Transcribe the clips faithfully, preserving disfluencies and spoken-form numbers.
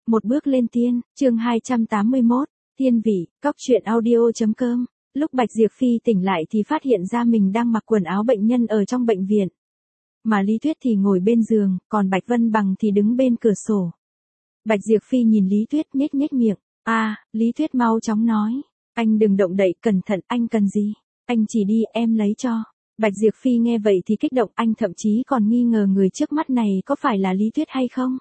Một bước lên tiên, chương hai trăm tám mươi mốt, thiên vị, cóc truyện audio chấm com. Lúc Bạch Diệp Phi tỉnh lại thì phát hiện ra mình đang mặc quần áo bệnh nhân ở trong bệnh viện. Mà Lý Tuyết thì ngồi bên giường, còn Bạch Vân Bằng thì đứng bên cửa sổ. Bạch Diệp Phi nhìn Lý Tuyết nhếch nhếch miệng. À, Lý Tuyết mau chóng nói. Anh đừng động đậy, cẩn thận, anh cần gì? Anh chỉ đi, em lấy cho. Bạch Diệp Phi nghe vậy thì kích động, anh thậm chí còn nghi ngờ người trước mắt này có phải là Lý Tuyết hay không.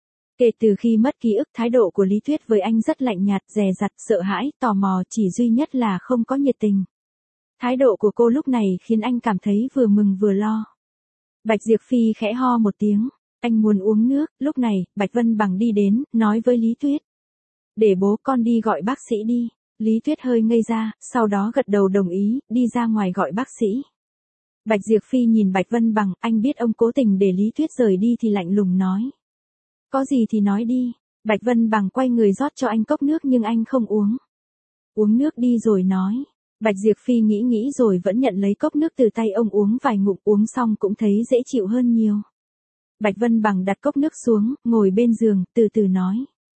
Kể từ khi mất ký ức, thái độ của Lý Tuyết với anh rất lạnh nhạt, dè dặt, sợ hãi, tò mò, chỉ duy nhất là không có nhiệt tình. Thái độ của cô lúc này khiến anh cảm thấy vừa mừng vừa lo. Bạch Diệp Phi khẽ ho một tiếng, anh muốn uống nước. Lúc này, Bạch Vân Bằng đi đến, nói với Lý Tuyết. Để bố con đi gọi bác sĩ đi. Lý Tuyết hơi ngây ra, sau đó gật đầu đồng ý, đi ra ngoài gọi bác sĩ. Bạch Diệp Phi nhìn Bạch Vân Bằng, anh biết ông cố tình để Lý Tuyết rời đi thì lạnh lùng nói. Có gì thì nói đi. Bạch Vân Bằng quay người rót cho anh cốc nước nhưng anh không uống. Uống nước đi rồi nói. Bạch Diệp Phi nghĩ nghĩ rồi vẫn nhận lấy cốc nước từ tay ông uống vài ngụm, uống xong cũng thấy dễ chịu hơn nhiều. Bạch Vân Bằng đặt cốc nước xuống, ngồi bên giường, từ từ nói.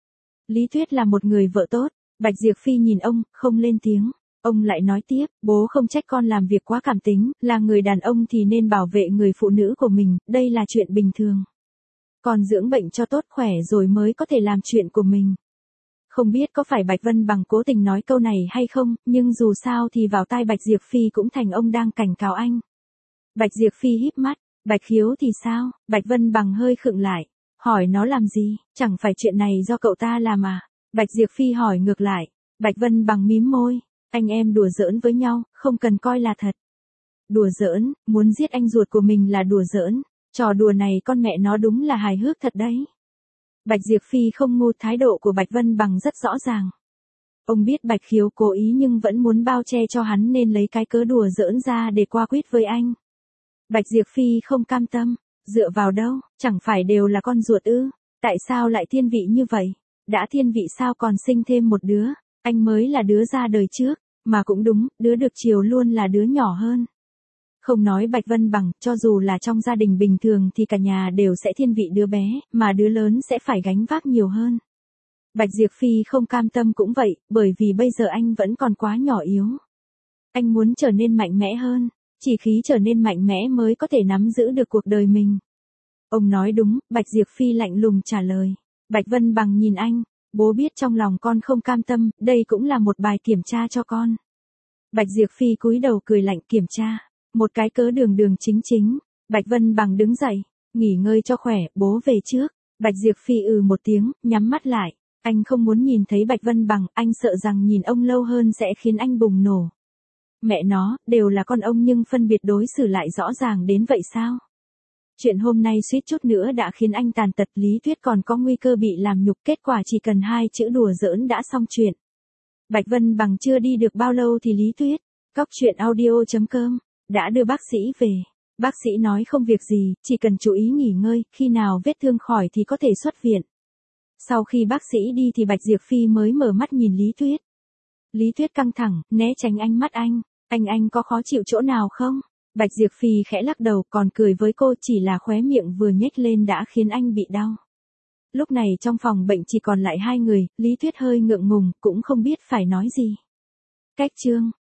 Lý Tuyết là một người vợ tốt. Bạch Diệp Phi nhìn ông, không lên tiếng. Ông lại nói tiếp, bố không trách con làm việc quá cảm tính, là người đàn ông thì nên bảo vệ người phụ nữ của mình, đây là chuyện bình thường. Còn dưỡng bệnh cho tốt khỏe rồi mới có thể làm chuyện của mình. Không biết có phải Bạch Vân Bằng cố tình nói câu này hay không, nhưng dù sao thì vào tai Bạch Diệp Phi cũng thành ông đang cảnh cáo anh. Bạch Diệp Phi híp mắt, Bạch Khiếu thì sao? Bạch Vân Bằng hơi khựng lại, hỏi nó làm gì, chẳng phải chuyện này do cậu ta làm à? Bạch Diệp Phi hỏi ngược lại, Bạch Vân Bằng mím môi, anh em đùa giỡn với nhau, không cần coi là thật. Đùa giỡn, muốn giết anh ruột của mình là đùa giỡn. Trò đùa này con mẹ nó đúng là hài hước thật đấy. Bạch Diệp Phi không ngu, thái độ của Bạch Vân Bằng rất rõ ràng. Ông biết Bạch Khiếu cố ý nhưng vẫn muốn bao che cho hắn nên lấy cái cớ đùa giỡn ra để qua quýt với anh. Bạch Diệp Phi không cam tâm, dựa vào đâu, chẳng phải đều là con ruột ư, tại sao lại thiên vị như vậy? Đã thiên vị sao còn sinh thêm một đứa, anh mới là đứa ra đời trước, mà cũng đúng, đứa được chiều luôn là đứa nhỏ hơn. Không nói Bạch Vân Bằng, cho dù là trong gia đình bình thường thì cả nhà đều sẽ thiên vị đứa bé, mà đứa lớn sẽ phải gánh vác nhiều hơn. Bạch Diệp Phi không cam tâm cũng vậy, bởi vì bây giờ anh vẫn còn quá nhỏ yếu. Anh muốn trở nên mạnh mẽ hơn, chỉ khí trở nên mạnh mẽ mới có thể nắm giữ được cuộc đời mình. Ông nói đúng, Bạch Diệp Phi lạnh lùng trả lời. Bạch Vân Bằng nhìn anh, bố biết trong lòng con không cam tâm, đây cũng là một bài kiểm tra cho con. Bạch Diệp Phi cúi đầu cười lạnh, kiểm tra. Một cái cớ đường đường chính chính. Bạch Vân Bằng đứng dậy, nghỉ ngơi cho khỏe, bố về trước. Bạch Diệp Phi ừ một tiếng, nhắm mắt lại. Anh không muốn nhìn thấy Bạch Vân Bằng, anh sợ rằng nhìn ông lâu hơn sẽ khiến anh bùng nổ. Mẹ nó, đều là con ông nhưng phân biệt đối xử lại rõ ràng đến vậy sao? Chuyện hôm nay suýt chút nữa đã khiến anh tàn tật. Lý Tuyết còn có nguy cơ bị làm nhục, kết quả chỉ cần hai chữ đùa giỡn đã xong chuyện. Bạch Vân Bằng chưa đi được bao lâu thì Lý Tuyết, cóc truyện audio chấm com, đã đưa bác sĩ về. Bác sĩ nói không việc gì, chỉ cần chú ý nghỉ ngơi, khi nào vết thương khỏi thì có thể xuất viện. Sau khi bác sĩ đi thì Bạch Diệp Phi mới mở mắt nhìn Lý Tuyết. Lý Tuyết căng thẳng, né tránh ánh mắt anh. Anh anh có khó chịu chỗ nào không? Bạch Diệp Phi khẽ lắc đầu, còn cười với cô, chỉ là khóe miệng vừa nhếch lên đã khiến anh bị đau. Lúc này trong phòng bệnh chỉ còn lại hai người, Lý Tuyết hơi ngượng ngùng, cũng không biết phải nói gì. Cách chương